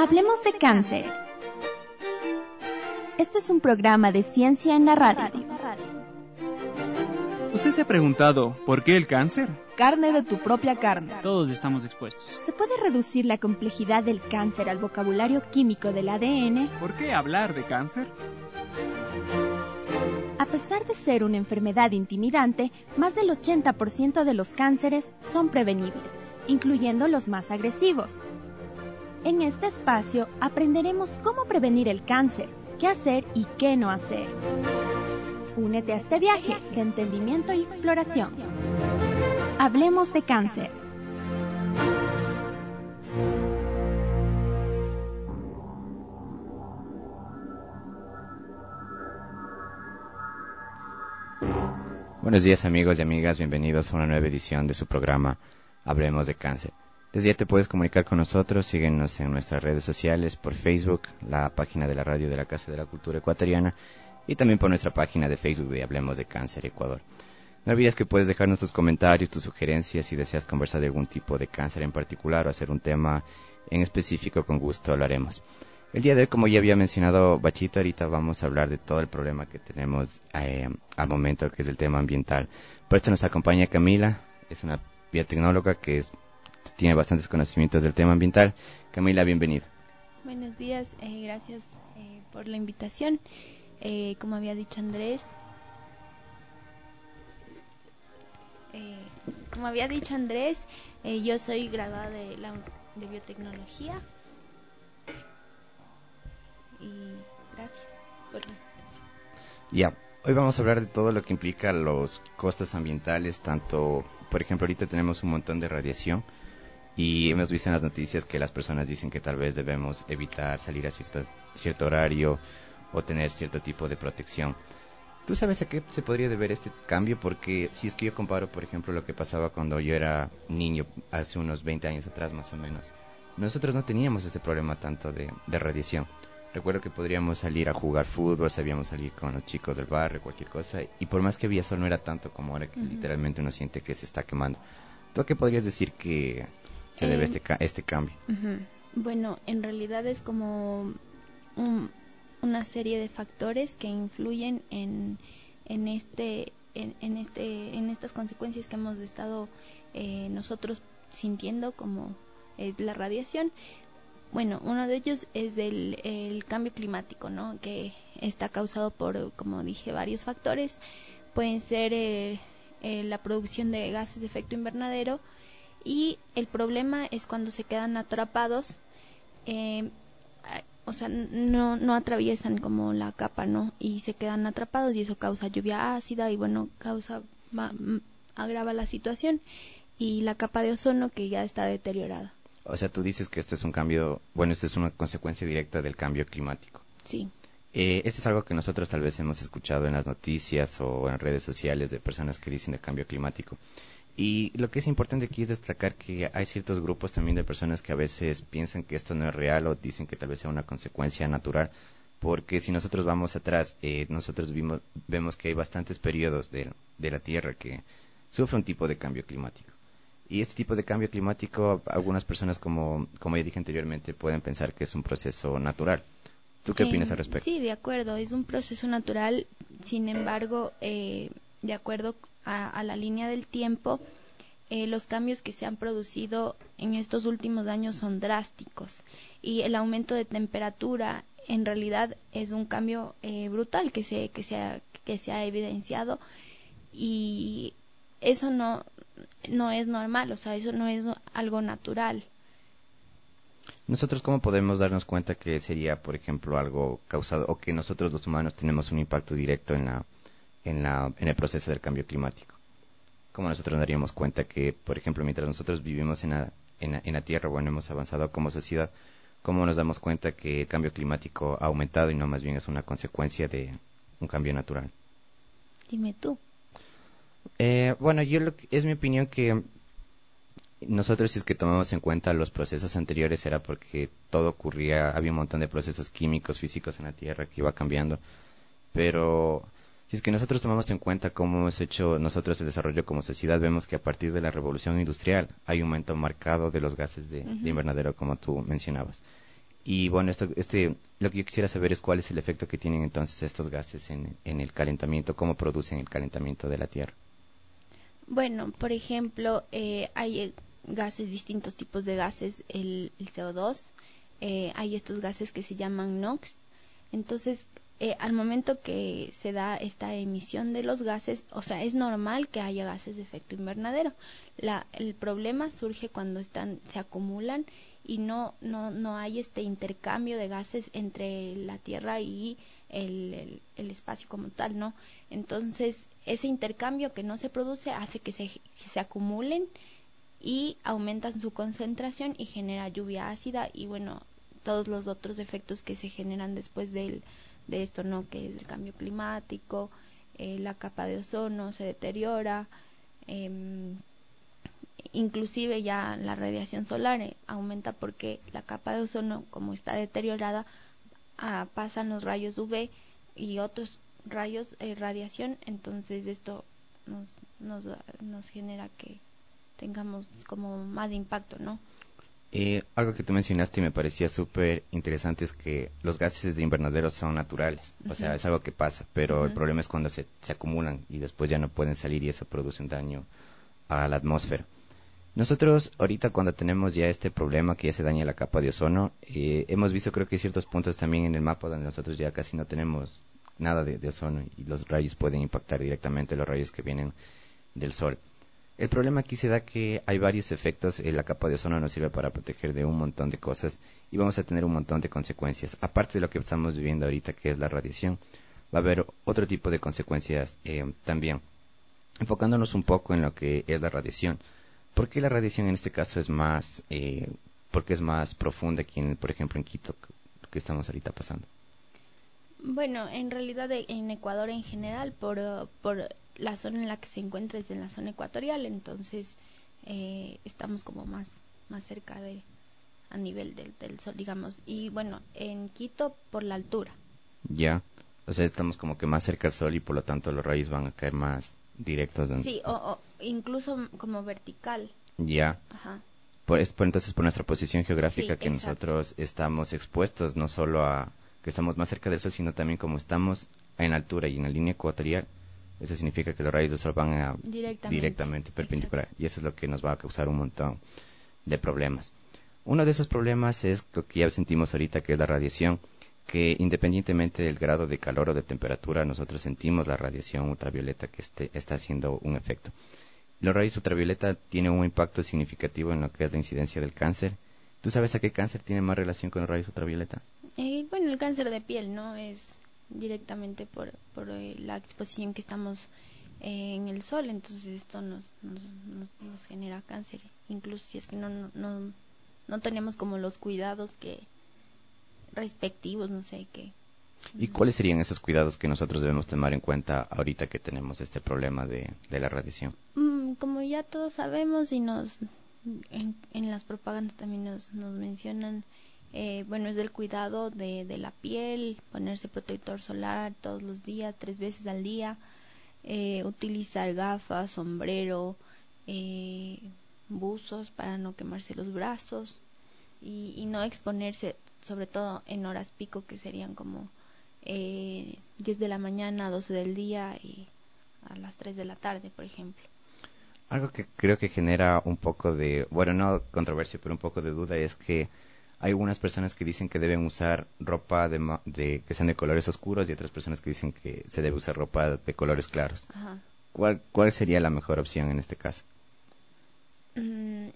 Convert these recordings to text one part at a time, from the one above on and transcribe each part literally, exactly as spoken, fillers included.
Hablemos de cáncer. Este es un programa de ciencia en la radio. ¿Usted se ha preguntado por qué el cáncer? Carne de tu propia carne. Todos estamos expuestos. ¿Se puede reducir la complejidad del cáncer al vocabulario químico del A D N? ¿Por qué hablar de cáncer? A pesar de ser una enfermedad intimidante, más del ochenta por ciento de los cánceres son prevenibles, incluyendo los más agresivos. En este espacio aprenderemos cómo prevenir el cáncer, qué hacer y qué no hacer. Únete a este viaje de entendimiento y exploración. Hablemos de cáncer. Buenos días amigos y amigas, bienvenidos a una nueva edición de su programa Hablemos de Cáncer. Desde ya te puedes comunicar con nosotros, síguenos en nuestras redes sociales, por Facebook, la página de la radio de la Casa de la Cultura Ecuatoriana y también por nuestra página de Facebook de Hablemos de Cáncer Ecuador. No olvides que puedes dejarnos tus comentarios, tus sugerencias si deseas conversar de algún tipo de cáncer en particular o hacer un tema en específico, con gusto lo haremos. El día de hoy, como ya había mencionado Bachito, ahorita vamos a hablar de todo el problema que tenemos eh, al momento, que es el tema ambiental. Por esto nos acompaña Camila, es una biotecnóloga que es, tiene bastantes conocimientos del tema ambiental. Camila, bienvenida. Buenos días, eh, gracias eh, por la invitación. Eh, como había dicho Andrés, eh, como había dicho Andrés, eh, yo soy graduada de, la, de biotecnología. Y gracias por la invitación. Ya, hoy vamos a hablar de todo lo que implica los costos ambientales, tanto, por ejemplo, ahorita tenemos un montón de radiación y hemos visto en las noticias que las personas dicen que tal vez debemos evitar salir a cierto, cierto horario o tener cierto tipo de protección. ¿Tú sabes a qué se podría deber este cambio? Porque si es que yo comparo, por ejemplo, lo que pasaba cuando yo era niño, hace unos veinte años atrás más o menos, nosotros no teníamos este problema tanto de, de radiación. Recuerdo que podríamos salir a jugar fútbol, sabíamos salir con los chicos del barrio, cualquier cosa, y por más que había sol no era tanto como ahora que uh-huh. literalmente uno siente que se está quemando. ¿Tú a qué podrías decir que se debe eh, este, ca- este cambio? Uh-huh. Bueno, en realidad es como un, una serie de factores que influyen en, en, este, en, en, este, en estas consecuencias que hemos estado eh, nosotros sintiendo, como es la radiación. Bueno, uno de ellos es el, el cambio climático, ¿no? Que está causado por, como dije, varios factores. Pueden ser eh, eh, la producción de gases de efecto invernadero, y el problema es cuando se quedan atrapados, eh, o sea, no, no atraviesan como la capa, ¿no? Y se quedan atrapados y eso causa lluvia ácida y bueno, causa, va, agrava la situación, y la capa de ozono que ya está deteriorada. O sea, tú dices que esto es un cambio, bueno, esto es una consecuencia directa del cambio climático. Sí. Eh, esto es algo que nosotros tal vez hemos escuchado en las noticias o en redes sociales de personas que dicen de cambio climático. Y lo que es importante aquí es destacar que hay ciertos grupos también de personas que a veces piensan que esto no es real o dicen que tal vez sea una consecuencia natural. Porque si nosotros vamos atrás, eh, nosotros vimos, vemos que hay bastantes periodos de, de la Tierra que sufre un tipo de cambio climático. Y este tipo de cambio climático, algunas personas, como, como ya dije anteriormente, pueden pensar que es un proceso natural. ¿Tú qué eh, opinas al respecto? Sí, de acuerdo, es un proceso natural. Sin embargo, eh, de acuerdo a, a la línea del tiempo, eh, los cambios que se han producido en estos últimos años son drásticos. Y el aumento de temperatura, en realidad, es un cambio eh, brutal que se, que, se ha, que se ha evidenciado. Y eso no... no es normal, o sea, eso no es algo natural. ¿Nosotros cómo podemos darnos cuenta que sería, por ejemplo, algo causado o que nosotros los humanos tenemos un impacto directo en la, en la, en el proceso del cambio climático? ¿Cómo nosotros nos daríamos cuenta que, por ejemplo, mientras nosotros vivimos en la, en la, en la Tierra, bueno, hemos avanzado como sociedad, cómo nos damos cuenta que el cambio climático ha aumentado y no más bien es una consecuencia de un cambio natural? Dime tú. Eh, bueno, yo lo que, es mi opinión que nosotros, si es que tomamos en cuenta los procesos anteriores, era porque todo ocurría, había un montón de procesos químicos, físicos en la Tierra que iba cambiando, pero si es que nosotros tomamos en cuenta cómo hemos hecho nosotros el desarrollo como sociedad, vemos que a partir de la revolución industrial hay un aumento marcado de los gases de, uh-huh. de invernadero, como tú mencionabas. Y bueno, esto, este, lo que yo quisiera saber es cuál es el efecto que tienen entonces estos gases en, en el calentamiento, cómo producen el calentamiento de la Tierra. Bueno, por ejemplo, eh, hay eh, gases, distintos tipos de gases, el, el C O dos, eh, hay estos gases que se llaman NOx. Entonces, eh, al momento que se da esta emisión de los gases, o sea, es normal que haya gases de efecto invernadero. La, el problema surge cuando están, se acumulan y no, no, no hay este intercambio de gases entre la Tierra y el, el, el espacio como tal, ¿no? Entonces, ese intercambio que no se produce hace que se, que se acumulen y aumentan su concentración y genera lluvia ácida y, bueno, todos los otros efectos que se generan después del, de esto, ¿no? Que es el cambio climático, eh, la capa de ozono se deteriora, eh, inclusive ya la radiación solar eh, aumenta porque la capa de ozono, como está deteriorada, ah, pasan los rayos U V y otros rayos, eh, radiación, entonces esto nos, nos, nos genera que tengamos como más impacto, ¿no? Eh, algo que tú mencionaste y me parecía súper interesante es que los gases de invernadero son naturales, uh-huh. O sea, es algo que pasa, pero uh-huh. El problema es cuando se, se acumulan y después ya no pueden salir y eso produce un daño a la atmósfera. Nosotros ahorita cuando tenemos ya este problema que ya se daña la capa de ozono, eh, hemos visto creo que hay ciertos puntos también en el mapa donde nosotros ya casi no tenemos nada de, de ozono y los rayos pueden impactar directamente los rayos que vienen del sol. El problema aquí se da que hay varios efectos, eh, la capa de ozono nos sirve para proteger de un montón de cosas y vamos a tener un montón de consecuencias. Aparte de lo que estamos viviendo ahorita que es la radiación, va a haber otro tipo de consecuencias eh, también. Enfocándonos un poco en lo que es la radiación. ¿Por qué la radiación en este caso es más, eh, porque es más profunda aquí, en, por ejemplo, en Quito, que, que estamos ahorita pasando? Bueno, en realidad en Ecuador en general, por, por la zona en la que se encuentra es en la zona ecuatorial, entonces eh, estamos como más, más cerca de, a nivel del, del sol, digamos. Y bueno, en Quito por la altura. Ya, o sea, estamos como que más cerca al sol y por lo tanto los rayos van a caer más directos. Donde... Sí, o, o incluso como vertical. Ya. Ajá. Por, es por, entonces por nuestra posición geográfica Sí, que exacto. nosotros estamos expuestos, no solo a que estamos más cerca del sol, sino también como estamos en altura y en la línea ecuatorial, eso significa que los rayos del sol van a directamente, directamente perpendicular. Exacto. Y eso es lo que nos va a causar un montón de problemas. Uno de esos problemas es lo que ya sentimos ahorita, que es la radiación, que independientemente del grado de calor o de temperatura, nosotros sentimos la radiación ultravioleta que esté, está haciendo un efecto. Los rayos ultravioleta tienen un impacto significativo en lo que es la incidencia del cáncer. ¿Tú sabes a qué cáncer tiene más relación con los rayos ultravioleta? Eh, bueno, el cáncer de piel, ¿no? Es directamente por, por eh, la exposición que estamos eh, en el sol, entonces esto nos, nos, nos, nos genera cáncer, incluso si es que no, no, no, no tenemos como los cuidados que respectivos, no sé qué. ¿Y cuáles serían esos cuidados que nosotros debemos tomar en cuenta ahorita que tenemos este problema de, de la radiación? Mm, como ya todos sabemos y nos en, en las propagandas también nos, nos mencionan, eh, bueno, es el cuidado de, de la piel, ponerse protector solar todos los días, tres veces al día, eh, utilizar gafas, sombrero, eh, buzos para no quemarse los brazos y, y no exponerse, sobre todo en horas pico que serían como eh, diez de la mañana, doce del día y a las tres de la tarde, por ejemplo. Algo que creo que genera un poco de, bueno, no controversia, pero un poco de duda es que hay algunas personas que dicen que deben usar ropa de, de que sean de colores oscuros y otras personas que dicen que se debe usar ropa de colores claros. Ajá. ¿Cuál, cuál sería la mejor opción en este caso? Mm,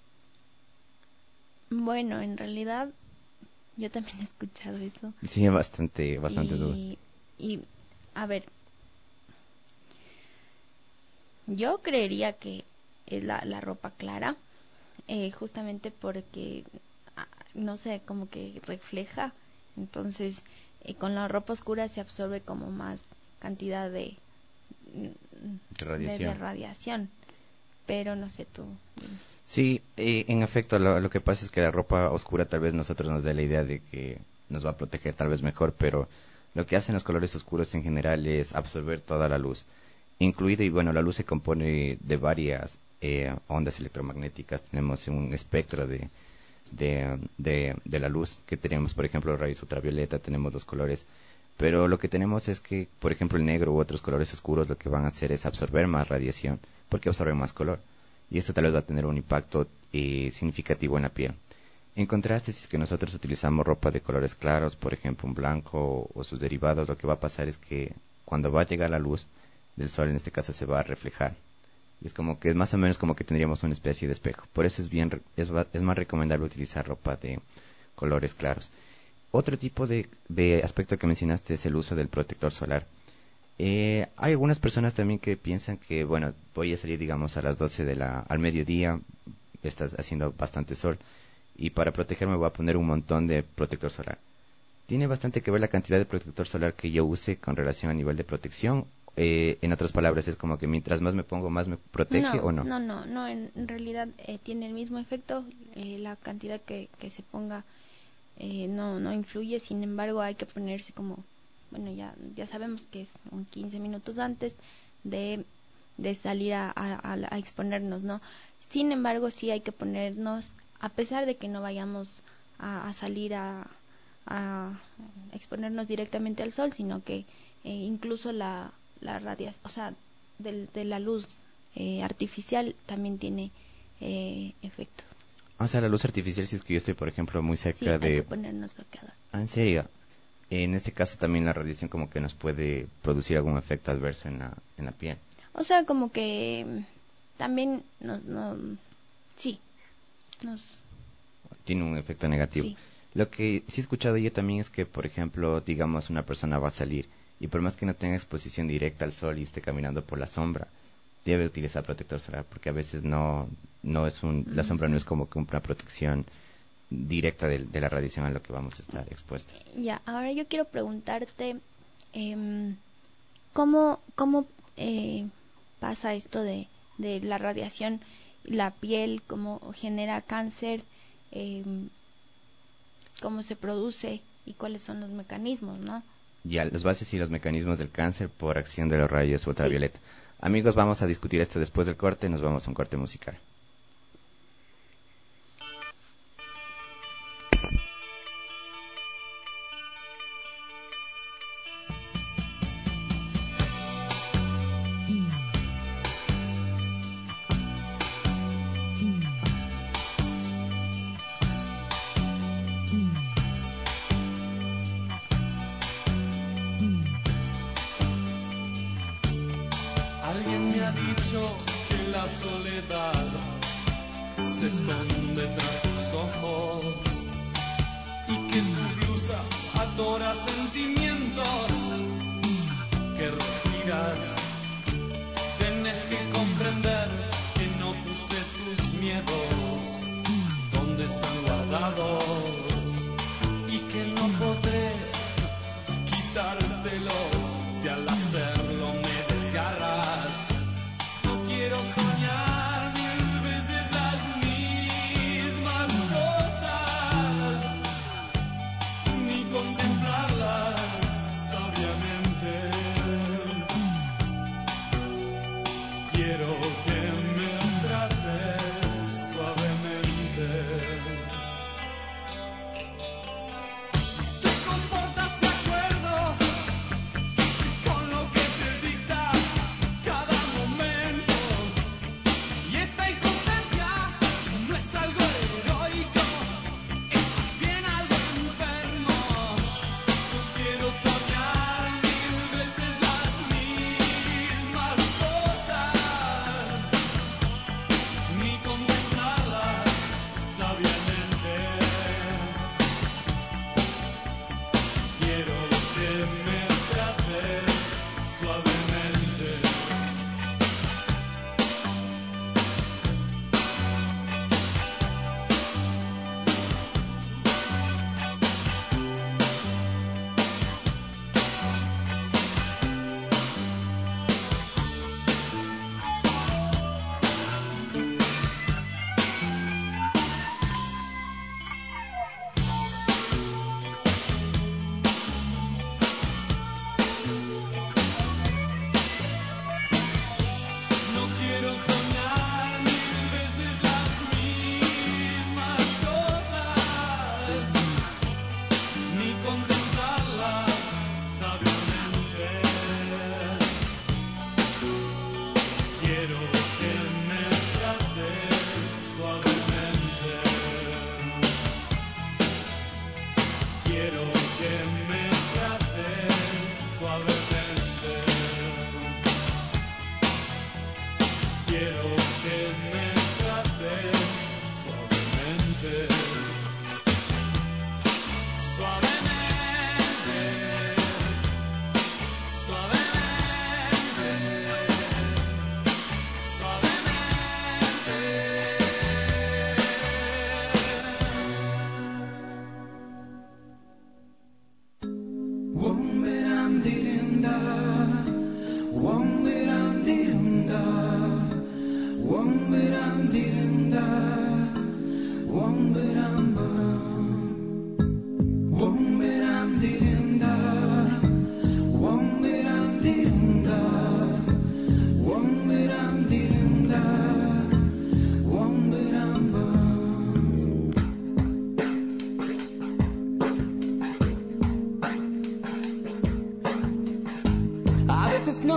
bueno, en realidad yo también he escuchado eso. Sí, bastante, bastante y, duda. Y, a ver, yo creería que es la, la ropa clara, eh, justamente porque, no sé, como que refleja, entonces eh, con la ropa oscura se absorbe como más cantidad de, de, radiación. de, de radiación, pero no sé tú. Sí, eh, en efecto, lo, lo que pasa es que la ropa oscura tal vez nosotros nos dé la idea de que nos va a proteger tal vez mejor, pero lo que hacen los colores oscuros en general es absorber toda la luz, incluido, y bueno, la luz se compone de varias eh, ondas electromagnéticas, tenemos un espectro de, de, de, de la luz, que tenemos, por ejemplo, rayos ultravioleta, tenemos los colores, pero lo que tenemos es que, por ejemplo, el negro u otros colores oscuros lo que van a hacer es absorber más radiación, porque absorben más color, y esto tal vez va a tener un impacto eh, significativo en la piel. En contraste, si es que nosotros utilizamos ropa de colores claros, por ejemplo, un blanco o, o sus derivados, lo que va a pasar es que cuando va a llegar la luz del sol, en este caso, se va a reflejar. Y es como que es más o menos como que tendríamos una especie de espejo. Por eso es bien es, es más recomendable utilizar ropa de colores claros. Otro tipo de, de aspecto que mencionaste es el uso del protector solar. Eh, hay algunas personas también que piensan que, bueno, voy a salir, digamos, a las doce de la, al mediodía, está haciendo bastante sol, y para protegerme voy a poner un montón de protector solar. Tiene bastante que ver la cantidad de protector solar que yo use con relación a nivel de protección. Eh, en otras palabras, es como que mientras más me pongo, más me protege, no, ¿o no? No, no, no, en realidad eh, tiene el mismo efecto, eh, la cantidad que, que se ponga eh, no, no influye, sin embargo hay que ponerse como, bueno, ya, ya sabemos que es un quince minutos antes de, de salir a, a, a exponernos, ¿no? Sin embargo, sí hay que ponernos, a pesar de que no vayamos a, a salir a, a exponernos directamente al sol, sino que eh, incluso la la radiación, o sea, de, de la luz eh, artificial también tiene eh, efectos. O sea, la luz artificial, si es que yo estoy, por ejemplo, muy cerca sí, de... hay que ponernos bloqueador. Ah, ¿en serio? En este caso también la radiación como que nos puede producir algún efecto adverso en la, en la piel. O sea, como que también nos... nos sí, nos... Tiene un efecto negativo. Sí. Lo que sí he escuchado yo también es que, por ejemplo, digamos, una persona va a salir y por más que no tenga exposición directa al sol y esté caminando por la sombra, debe utilizar protector solar, porque a veces no, no es un, la sombra no es como que una protección directa de, de la radiación a lo que vamos a estar expuestos. Ya, ahora yo quiero preguntarte, eh, ¿cómo, cómo eh, pasa esto de, de la radiación, la piel, cómo genera cáncer, eh, cómo se produce y cuáles son los mecanismos, ¿no? Ya, las bases y los mecanismos del cáncer por acción de los rayos ultravioleta. Sí. Amigos, vamos a discutir esto después del corte. Nos vamos a un corte musical. Se esconde tras tus ojos y que tu blusa atora sentimientos que respiras. Tienes que comprender que no puse tus miedos donde están guardados y que no podré quitártelos si al hacerlo me desgarras. No quiero soñar quiero que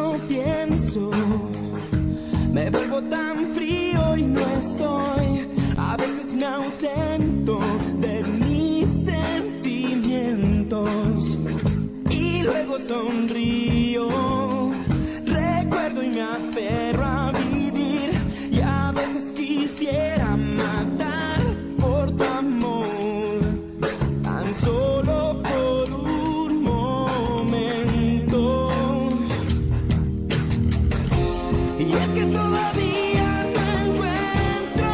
lo pienso, me vuelvo tan frío y no estoy. A veces me ausento de mis sentimientos y luego sonrío. Recuerdo y me aferro a vivir, y a veces quisiera matar por tu amor, tan solo por un momento. Y es que todavía no encuentro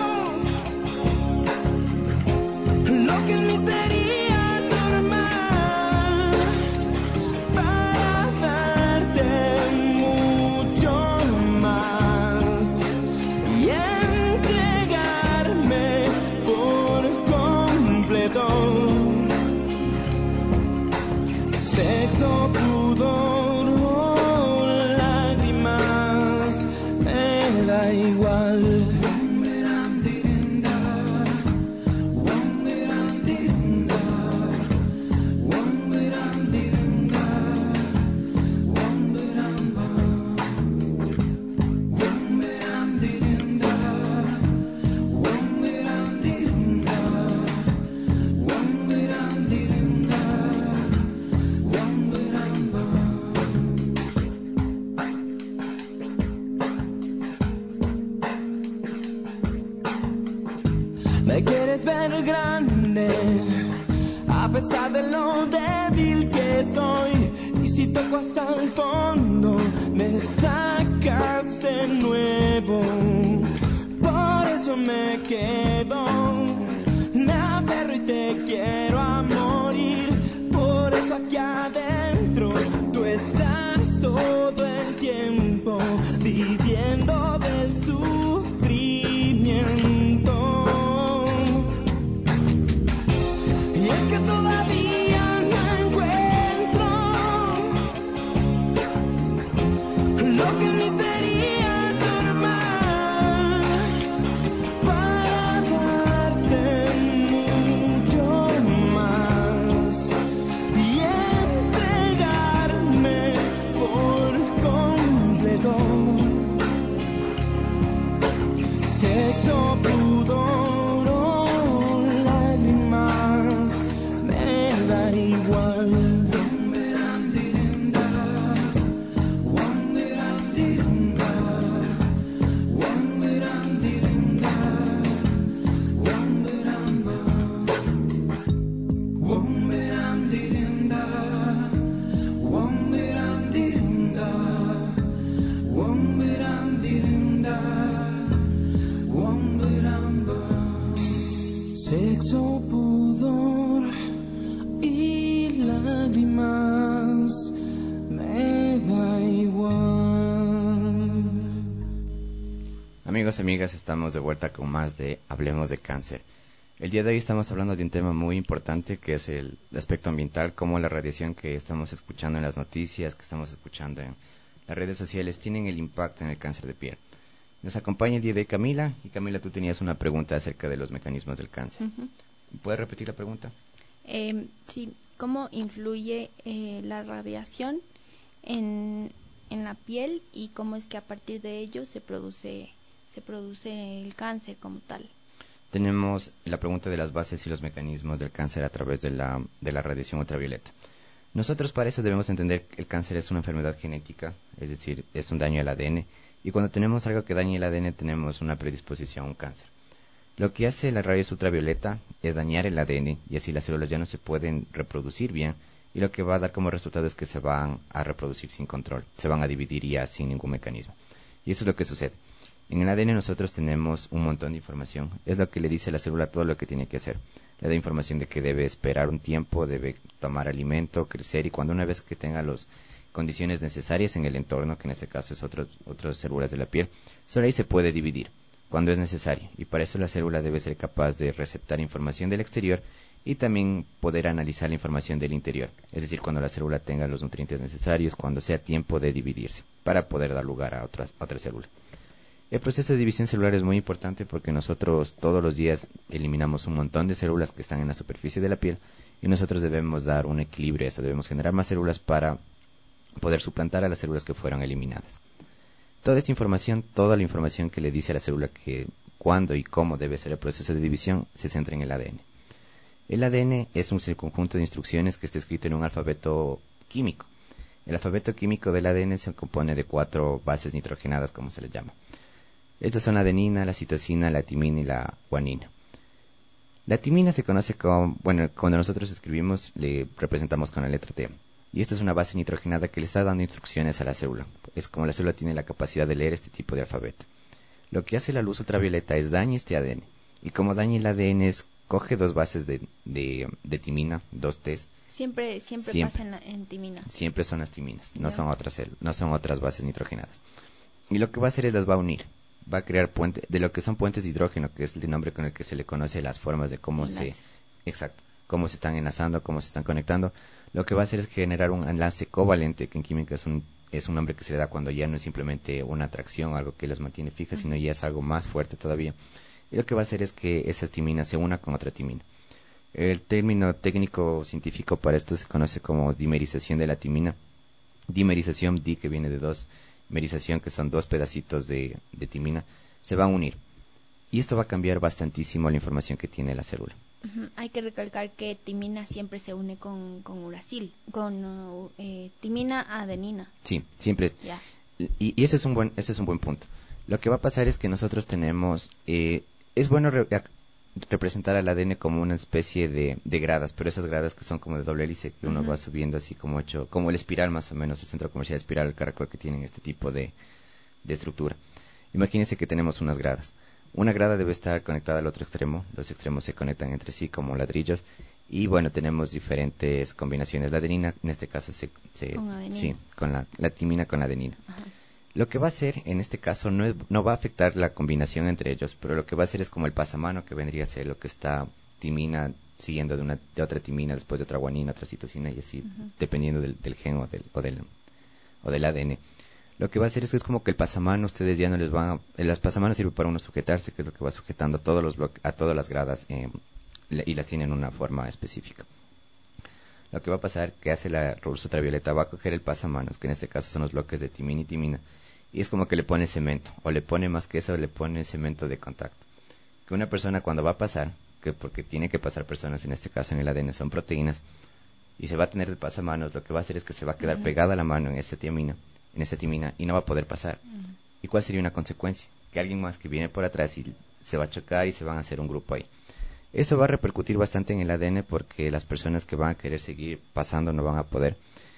lo que en mí sería normal para darte mucho más y entregarme por completo. Sexo, pudor o lágrimas, me da igual. Me quieres ver grande, a pesar de lo débil que soy. Y si toco hasta el fondo, me sacas de nuevo. Por eso me quedo, me aferro y te quiero a morir. Por eso aquí adentro tú estás todo el tiempo, viviendo del sufrimiento. Y es que todavía no encuentro lo que en mí sería normal para darte mucho más y entregarme por completo. Sexo, pudor o lágrimas, me da igual. Sexo, pudor y lágrimas, me da igual. Amigos y amigas, estamos de vuelta con más de Hablemos de Cáncer. El día de hoy estamos hablando de un tema muy importante que es el aspecto ambiental, cómo la radiación que estamos escuchando en las noticias, que estamos escuchando en las redes sociales, tienen el impacto en el cáncer de piel. Nos acompaña el día de hoy Camila, y Camila, tú tenías una pregunta acerca de los mecanismos del cáncer. Uh-huh. ¿Puedes repetir la pregunta? Eh, sí, ¿cómo influye eh, la radiación en, en la piel y cómo es que a partir de ello se produce, se produce el cáncer como tal? Tenemos la pregunta de las bases y los mecanismos del cáncer a través de la, de la radiación ultravioleta. Nosotros para eso debemos entender que el cáncer es una enfermedad genética, es decir, es un daño al A D N, y cuando tenemos algo que dañe el A D N tenemos una predisposición a un cáncer. Lo que hace la radiación ultravioleta es dañar el A D N y así las células ya no se pueden reproducir bien, y lo que va a dar como resultado es que se van a reproducir sin control, se van a dividir ya sin ningún mecanismo. Y eso es lo que sucede. En el A D N nosotros tenemos un montón de información, es lo que le dice a la célula todo lo que tiene que hacer. Le da información de que debe esperar un tiempo, debe tomar alimento, crecer, y cuando una vez que tenga las condiciones necesarias en el entorno, que en este caso es otro, otras células de la piel, solo ahí se puede dividir cuando es necesario, y para eso la célula debe ser capaz de receptar información del exterior y también poder analizar la información del interior, es decir, cuando la célula tenga los nutrientes necesarios, cuando sea tiempo de dividirse, para poder dar lugar a otras, a otra célula. El proceso de división celular es muy importante porque nosotros todos los días eliminamos un montón de células que están en la superficie de la piel, y nosotros debemos dar un equilibrio a eso, debemos generar más células para poder suplantar a las células que fueron eliminadas. Toda esta información, toda la información que le dice a la célula que cuándo y cómo debe ser el proceso de división, se centra en el A D N. El A D N es un conjunto de instrucciones que está escrito en un alfabeto químico. El alfabeto químico del A D N se compone de cuatro bases nitrogenadas, como se les llama. Estas son la adenina, la citosina, la timina y la guanina. La timina se conoce como, bueno, cuando nosotros escribimos le representamos con la letra T. Y esta es una base nitrogenada que le está dando instrucciones a la célula. Es como la célula tiene la capacidad de leer este tipo de alfabeto. Lo que hace la luz ultravioleta es dañar este A D N. Y como daña el A D N, es, coge dos bases de, de, de timina, dos T's. Siempre, siempre, siempre pasa en, la, en timina. Siempre son las timinas, no, no. son otras no son otras bases nitrogenadas. Y lo que va a hacer es las va a unir. Va a crear puentes, de lo que son puentes de hidrógeno, que es el nombre con el que se le conoce las formas de cómo Enlaces. se... Exacto. Cómo se están enlazando, cómo se están conectando. Lo que va a hacer es generar un enlace covalente, que en química es un, es un nombre que se le da cuando ya no es simplemente una atracción, algo que las mantiene fijas, uh-huh. sino ya es algo más fuerte todavía. Y lo que va a hacer es que esas timinas se unan con otra timina. El término técnico científico para esto se conoce como dimerización de la timina. Dimerización, di que viene de dos, merización que son dos pedacitos de, de timina, se van a unir. Y esto va a cambiar bastantísimo la información que tiene la célula. Uh-huh. Hay que recalcar que timina siempre se une con, con uracil, con uh, eh, timina adenina. Sí, siempre. Yeah. Y, y ese es un buen, ese es un buen punto. Lo que va a pasar es que nosotros tenemos, eh, es bueno re- representar al A D N como una especie de, de gradas, pero esas gradas que son como de doble hélice, que uno uh-huh. va subiendo así como hecho, como el espiral más o menos, el centro comercial espiral, el caracol, que tienen este tipo de, de estructura. Imagínense que tenemos unas gradas. Una grada debe estar conectada al otro extremo, los extremos se conectan entre sí como ladrillos, y bueno, tenemos diferentes combinaciones. La adenina, en este caso, se, se con adenina. Sí, con la, la timina con la adenina. Ajá. Lo que va a hacer, en este caso, no, es, no va a afectar la combinación entre ellos, pero lo que va a hacer es como el pasamano, que vendría a ser lo que está timina siguiendo de, una, de otra timina, después de otra guanina, otra citosina, y así, uh-huh. dependiendo del, del gen o del, o, del, o del A D N. Lo que va a hacer es que es como que el pasamano, ustedes ya no les van a... El pasamano sirve para uno sujetarse, que es lo que va sujetando a, todos los bloque, a todas las gradas eh, y las tiene en una forma específica. Lo que va a pasar, que hace la luz ultravioleta, va a coger el pasamanos, que en este caso son los bloques de timina y timina, y es como que le pone cemento, o le pone más que eso, le pone cemento de contacto. Que una persona cuando va a pasar, que porque tiene que pasar personas, en este caso en el A D N son proteínas, y se va a tener de pasamanos, lo que va a hacer es que se va a quedar uh-huh. pegada la mano en esa timina, en esa timina, y no va a poder pasar. Uh-huh. ¿Y cuál sería una consecuencia? Que alguien más que viene por atrás y se va a chocar y se van a hacer un grupo ahí. Eso va a repercutir bastante en el A D N porque las personas que van a querer seguir pasando no van a poder.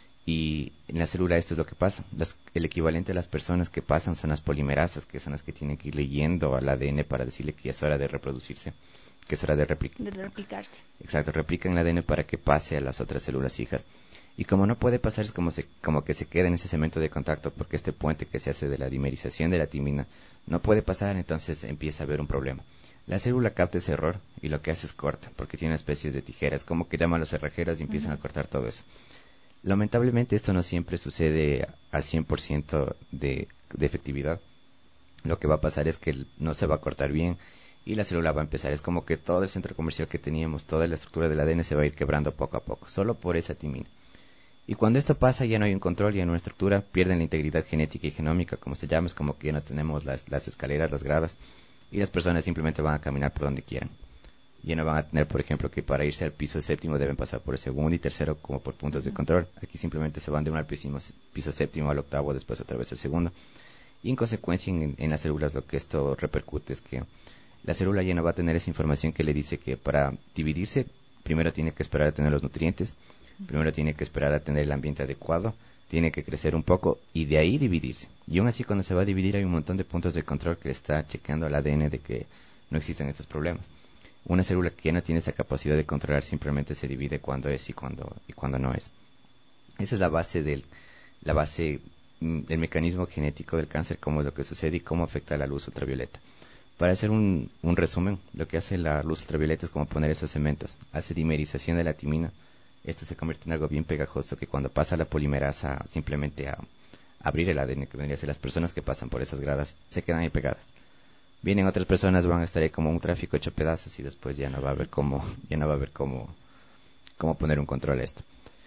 Y en la célula esto es lo que pasa. Las, el equivalente a las personas que pasan son las polimerasas, que son las que tienen que ir leyendo al A D N para decirle que ya es hora de reproducirse, que es hora de, repli- de replicarse. Exacto, replican el A D N para que pase a las otras células hijas. Y como no puede pasar, es como, se, como que se queda en ese cemento de contacto, porque este puente que se hace de la dimerización de la timina no puede pasar, entonces empieza a haber un problema. La célula capta ese error y lo que hace es corta, porque tiene una especie de tijeras, como que llaman a los cerrajeros y empiezan uh-huh. a cortar todo eso. Lamentablemente esto no siempre sucede al cien por ciento de, de efectividad. Lo que va a pasar es que no se va a cortar bien y la célula va a empezar. Es como que todo el centro comercial que teníamos, toda la estructura del A D N se va a ir quebrando poco a poco, solo por esa timina. Y cuando esto pasa ya no hay un control, ya no hay una estructura, pierden la integridad genética y genómica, como se llama, es como que ya no tenemos las, las escaleras, las gradas, y las personas simplemente van a caminar por donde quieran. Ya no van a tener, por ejemplo, que para irse al piso séptimo deben pasar por el segundo y tercero como por puntos de control. Aquí simplemente se van de uno al piso, piso séptimo al octavo, después otra vez al segundo. Y en consecuencia en, en las células lo que esto repercute es que la célula ya no va a tener esa información que le dice que para dividirse primero tiene que esperar a tener los nutrientes, primero tiene que esperar a tener el ambiente adecuado, tiene que crecer un poco y de ahí dividirse. Y aún así cuando se va a dividir hay un montón de puntos de control que le está chequeando al A D N de que no existen estos problemas. Una célula que ya no tiene esa capacidad de controlar simplemente se divide cuando es y cuando y cuando no es. Esa es la base del la base del mecanismo genético del cáncer, cómo es lo que sucede y cómo afecta a la luz ultravioleta. Para hacer un, un resumen, lo que hace la luz ultravioleta es como poner esos cementos, hace dimerización de la timina. Esto se convierte en algo bien pegajoso que cuando pasa la polimerasa simplemente a, a abrir el A D N, que vendría a ser las personas que pasan por esas gradas, se quedan ahí pegadas. Vienen otras personas, van a estar ahí como un tráfico hecho pedazos y después ya no va a haber cómo, ya no va a haber cómo, cómo poner un control a esto.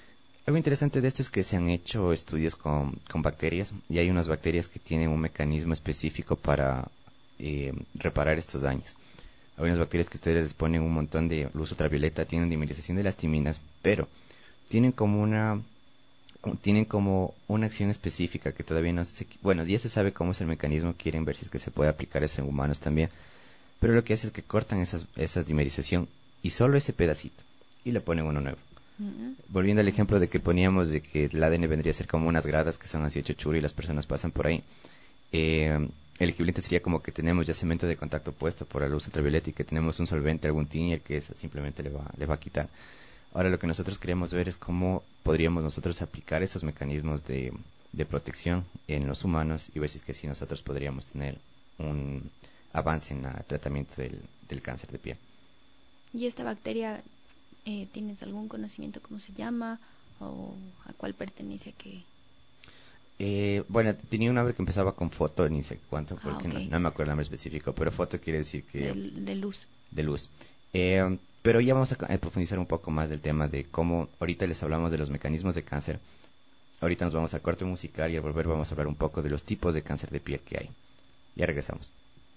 Algo interesante de esto es que se han hecho estudios con, con bacterias y hay unas bacterias que tienen un mecanismo específico para eh, reparar estos daños. Hay unas bacterias que ustedes les ponen un montón de luz ultravioleta, tienen dimerización de las timinas, pero tienen como una tienen como una acción específica que todavía no se... Bueno, ya se sabe cómo es el mecanismo, quieren ver si es que se puede aplicar eso en humanos también, pero lo que hace es que cortan esas, esas dimerización y solo ese pedacito y le ponen uno nuevo. Uh-huh. Volviendo al ejemplo de que poníamos de que el A D N vendría a ser como unas gradas que son así hecho churro y las personas pasan por ahí, eh, el equivalente sería como que tenemos ya cemento de contacto puesto por la luz ultravioleta y que tenemos un solvente, algún thinner que eso simplemente le va, le va a quitar. Ahora lo que nosotros queremos ver es cómo podríamos nosotros aplicar esos mecanismos de, de protección en los humanos y ver si es que sí nosotros podríamos tener un avance en el tratamiento del, del cáncer de piel. ¿Y esta bacteria, eh, tienes algún conocimiento cómo se llama o a cuál pertenece? ¿A qué? Eh, bueno, tenía un nombre que empezaba con foto, ni sé cuánto, porque ah, okay. no, no me acuerdo el nombre específico, pero foto quiere decir que... De, de luz. De luz. Eh, pero ya vamos a, a profundizar un poco más del tema de cómo, ahorita les hablamos de los mecanismos de cáncer, ahorita nos vamos al corte musical y al volver vamos a hablar un poco de los tipos de cáncer de piel que hay. Ya regresamos.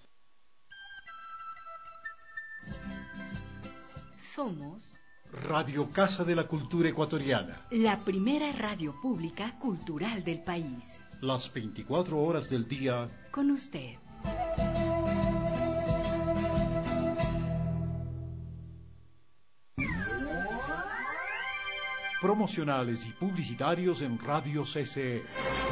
Somos Radio Casa de la Cultura Ecuatoriana, la primera radio pública cultural del país. Las veinticuatro horas del día con usted. Promocionales y publicitarios en Radio C C E.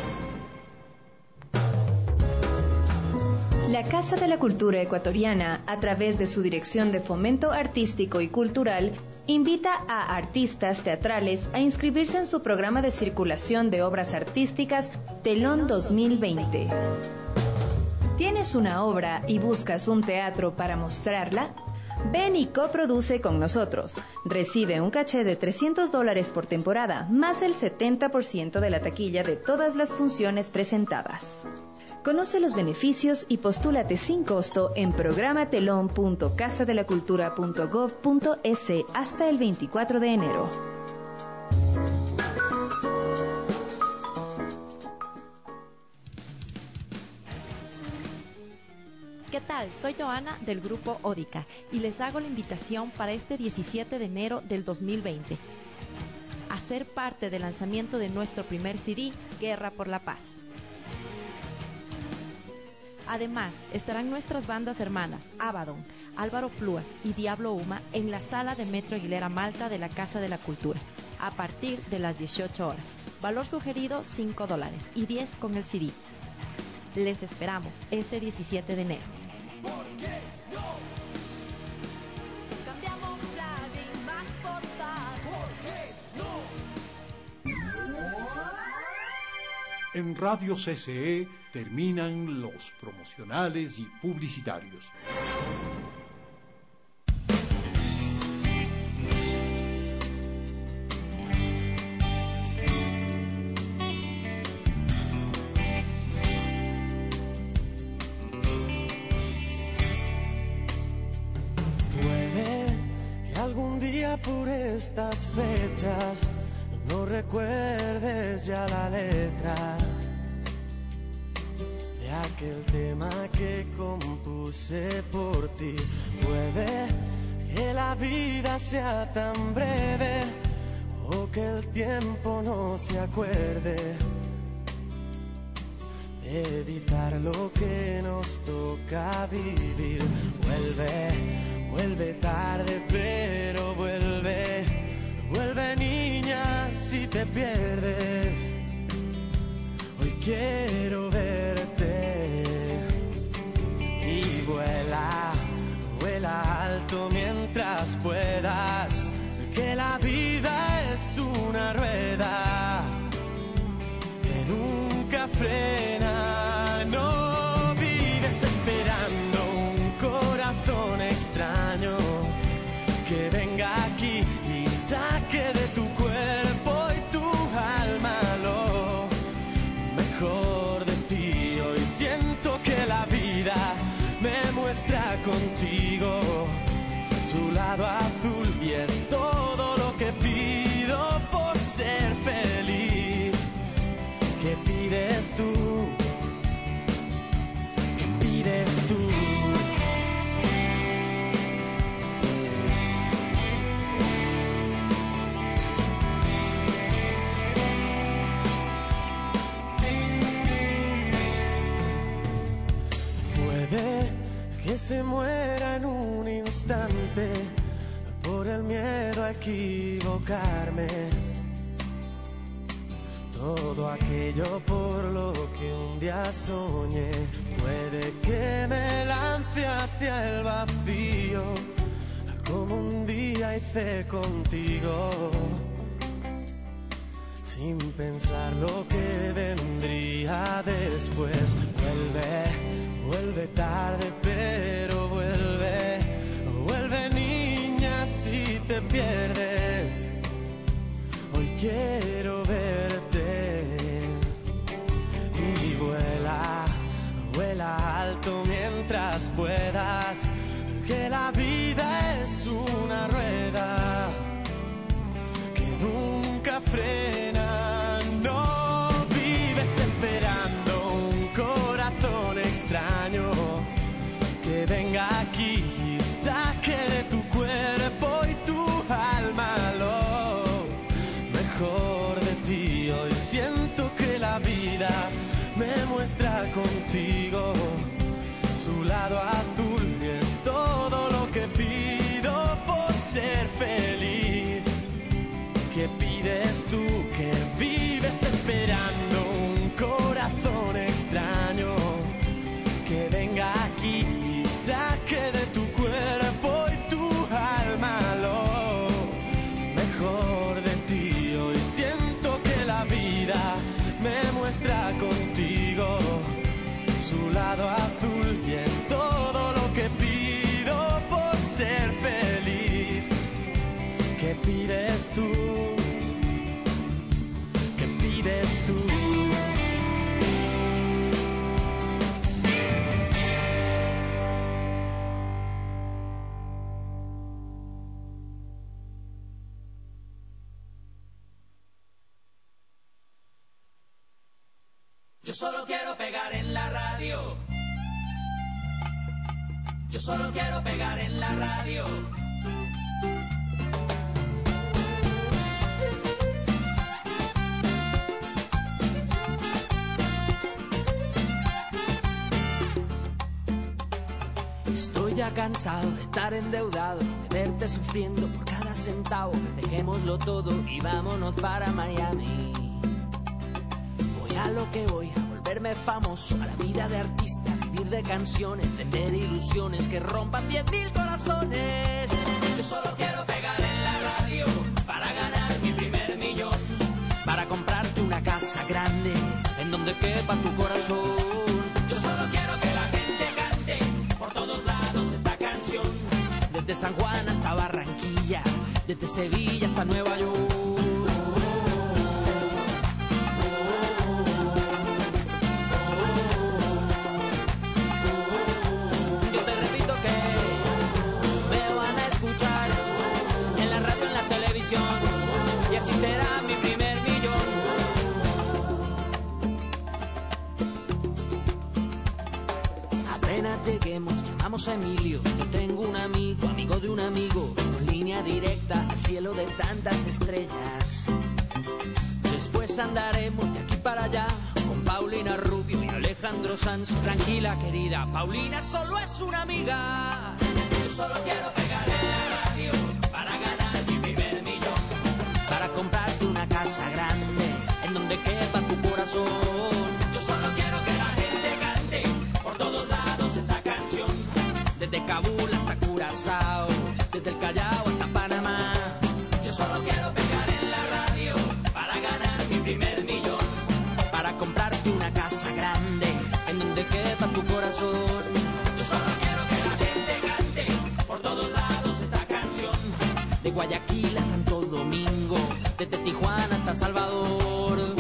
La Casa de la Cultura Ecuatoriana, a través de su Dirección de Fomento Artístico y Cultural, invita a artistas teatrales a inscribirse en su programa de circulación de obras artísticas Telón dos mil veinte. ¿Tienes una obra y buscas un teatro para mostrarla? Ven y coproduce con nosotros. Recibe un caché de trescientos dólares por temporada, más el setenta por ciento de la taquilla de todas las funciones presentadas. Conoce los beneficios y postúlate sin costo en programatelón punto casa de la cultura punto gov punto es hasta el veinticuatro de enero. ¿Qué tal? Soy Joana del grupo Ódica y les hago la invitación para este diecisiete de enero del dos mil veinte a ser parte del lanzamiento de nuestro primer C D, Guerra por la Paz. Además, estarán nuestras bandas hermanas, Abaddon, Álvaro Plúas y Diablo Uma en la sala de Metro Aguilera Malta de la Casa de la Cultura, a partir de las dieciocho horas. Valor sugerido cinco dólares y diez con el C D. Les esperamos este diecisiete de enero. ¿Por qué no? Cambiamos lágrimas por paz. ¿Por qué no? En Radio C C E terminan los promocionales y publicitarios. Por estas fechas no recuerdes ya la letra de aquel tema que compuse por ti. Puede que la vida sea tan breve o que el tiempo no se acuerde de evitar lo que nos toca vivir. Vuelve, vuelve tarde, pero vuelve, vuelve niña si te pierdes. Hoy quiero verte y vuela, vuela alto mientras puedas, que la vida es una rueda que nunca frena. No vives esperando un corazón extraño que venga aquí y saque de tu cuerpo y tu alma lo mejor de ti. Hoy siento que la vida me muestra contigo su lado azul y es todo lo que pido por ser feliz. tú. Puede que se muera en un instante por el miedo a equivocarme. Todo aquello por lo que un día soñé, puede que me lance hacia el vacío, como un día hice contigo, sin pensar lo que vendría después. Vuelve, vuelve tarde, pero vuelve, vuelve niña si te pierdes. Hoy quiero verte y vuela, vuela alto mientras puedas, que la vida es una rueda que nunca frena. No vives esperando un corazón extraño que venga aquí y saque de tu cuerpo y tu alma lo mejor de ti. Hoy siento que la vida me muestra contigo su lado azul y es todo lo que pido por ser feliz. ¿Qué pides tú? Que vives esperando un corazón extraño que venga aquí y saque de tu cuerpo y tu alma lo mejor de ti. Hoy siento que la vida me muestra contigo su lado azul y es todo lo que pido por ser feliz. ¿Qué pides tú? ¿Qué pides tú? Yo solo quiero pegar en la radio. Yo solo quiero pegar en la radio. Estoy ya cansado de estar endeudado, de verte sufriendo por cada centavo. Dejémoslo todo y vámonos para Miami. Voy a lo que voy, a volverme famoso, a la vida de artista, vivir de canciones, vender ilusiones que rompan diez mil corazones. Yo solo quiero pegar en la radio para ganar mi primer millón, para comprarte una casa grande en donde quepa tu corazón. Yo solo quiero que la gente cante por todos lados esta canción, desde San Juan hasta Barranquilla, desde Sevilla hasta Nueva York. Y así será mi primer millón. Apenas lleguemos, llamamos a Emilio. Yo tengo un amigo, amigo de un amigo, con línea directa al cielo de tantas estrellas. Después andaremos de aquí para allá con Paulina Rubio y Alejandro Sanz. Tranquila, querida, Paulina solo es una amiga. Yo solo quiero pegar en la radio para ganar mi primer millón, para comprarte una casa grande en donde quepa tu corazón. Yo solo quiero que la gente cante por todos lados esta canción, desde Kabul hasta Curazao, desde el Callao hasta Panamá. Yo solo quiero pegar en la radio para ganar mi primer millón, para comprarte una casa grande en donde quepa tu corazón. Yo solo quiero que la gente cante por todos lados esta canción, de Guayaquil a Santo Domingo, desde Tijuana hasta Salvador.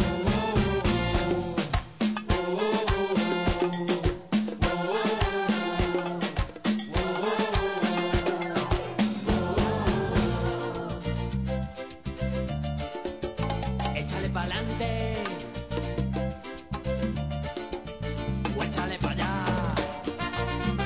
Échale pa'lante o échale pa' allá.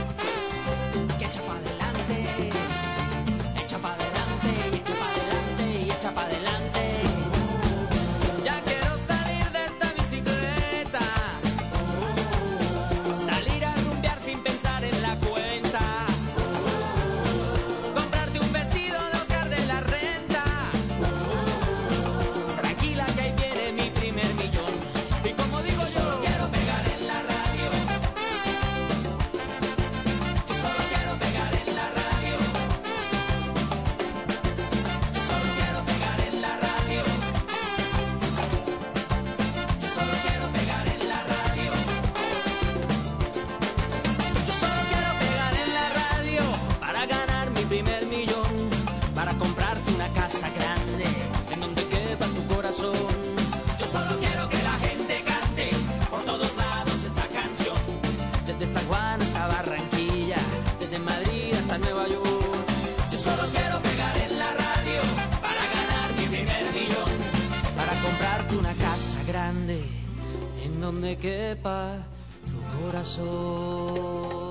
hasta Nueva York. Yo solo quiero pegar en la radio para ganar mi primer millón. Para comprarte una casa grande en donde quepa tu corazón.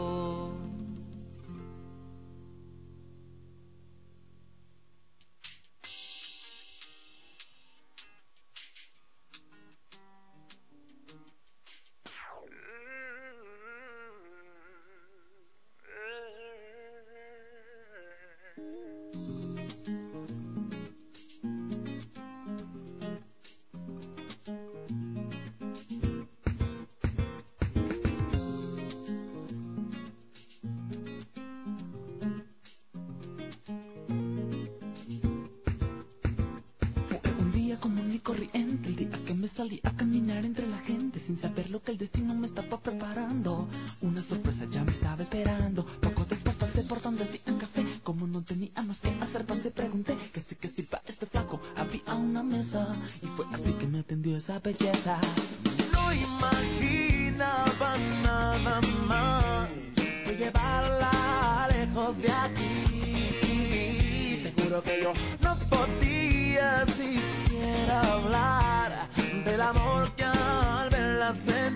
Corriente, el día que me salí a caminar entre la gente sin saber lo que el destino me estaba preparando. Una sorpresa ya me estaba esperando. Poco después pasé por donde hacían café. Como no tenía más que hacer, pasé, pregunté que sí, que sí, pa' este flaco había una mesa. Y fue así que me atendió esa belleza. No imaginaba nada más que llevarla lejos de aquí. Te juro que yo no podía siquiera hablar del amor que al verla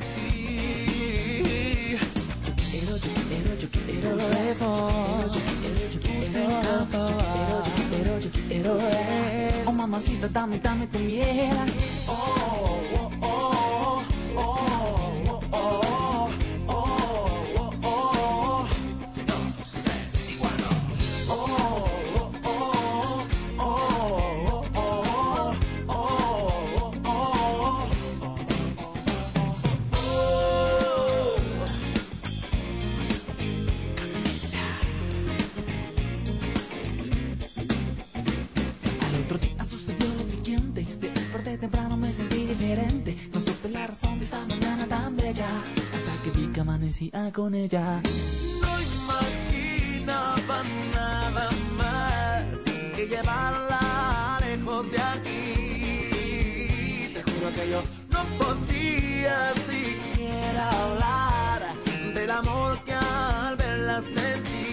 sentí. Yo quiero, yo quiero, yo quiero eso. Yo quiero, yo quiero, yo quiero, yo quiero, yo quiero. Oh mamacita, dame, dame tu miel. Oh, oh, oh, oh, oh, oh, oh, oh, oh. Dos, tres, igual no. Oh, oh, oh, oh, oh, oh, oh, oh. Al otro día sucedió lo siguiente. Desperté temprano, me sentí diferente. No supe la razón de esa mañana tan bella hasta que vi que amanecía con ella. No imaginaba nada más que llevarla lejos de aquí. Te juro que yo no podía siquiera hablar del amor que al verla sentí.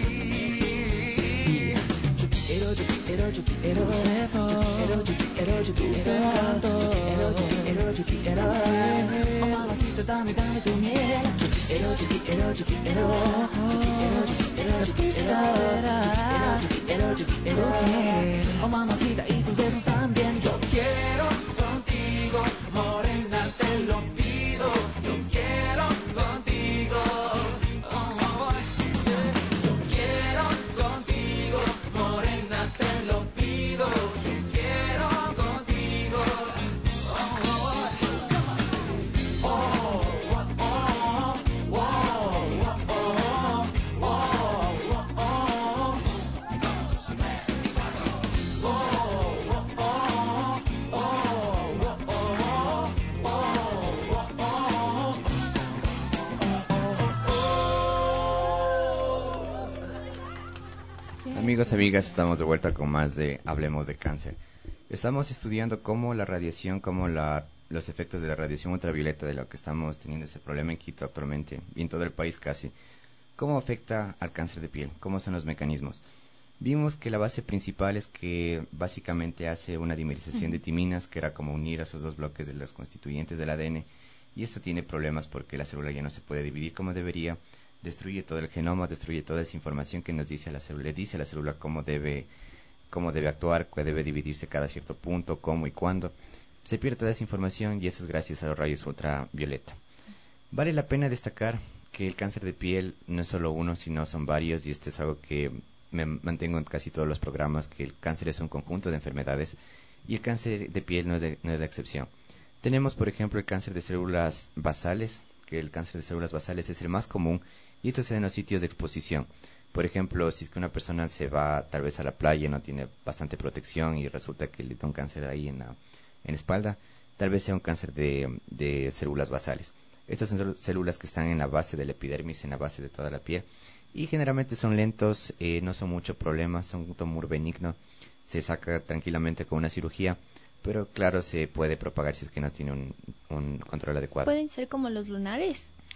Yo quiero, yo quiero, yo quiero eso. Yo quiero, yo quiero, yo quiero ese encanto. Yo quiero, yo quiero, yo quiero. Oh mamacita, dame, dame tu miel. Yo quiero, yo quiero, yo quiero. Yo quiero, yo quiero, yo quiero. Yo quiero, yo quiero, yo quiero. Oh mamacita, y tus besos también. Yo quiero contigo, morena, te lo pido. Yo quiero contigo. Oh, oh, yeah. Yo quiero contigo, morena, te lo pido. Yo quiero contigo. Oh, oh, oh, oh, oh, oh, oh, oh, oh, oh. Amigos, amigas, estamos de vuelta con más de Hablemos de Cáncer. Estamos estudiando cómo la radiación, cómo la, los efectos de la radiación ultravioleta, de lo que estamos teniendo ese problema en Quito actualmente, y en todo el país casi, cómo afecta al cáncer de piel, cómo son los mecanismos. Vimos que la base principal es que básicamente hace una dimerización de timinas, que era como unir a esos dos bloques de los constituyentes del A D N, y esto tiene problemas porque la célula ya no se puede dividir como debería, destruye todo el genoma, destruye toda esa información que nos dice a la célula, le dice a la célula cómo debe, cómo debe actuar, que debe dividirse cada cierto punto, cómo y cuándo. Se pierde toda esa información y eso es gracias a los rayos ultravioleta. Vale la pena destacar que el cáncer de piel no es solo uno, sino son varios, y esto es algo que me mantengo en casi todos los programas, que el cáncer es un conjunto de enfermedades y el cáncer de piel no es, de, no es la excepción. Tenemos, por ejemplo, el cáncer de células basales, que el cáncer de células basales es el más común, y esto se da en los sitios de exposición. Por ejemplo, si es que una persona se va tal vez a la playa y no tiene bastante protección y resulta que le da un cáncer ahí en la, en la espalda, tal vez sea un cáncer de, de células basales. Estas son células que están en la base de la epidermis, en la base de toda la piel, y generalmente son lentos, eh, no son mucho problema, son un tumor benigno, se saca tranquilamente con una cirugía, pero claro, se puede propagar si es que no tiene un, un control adecuado. ¿Pueden ser como los lunares?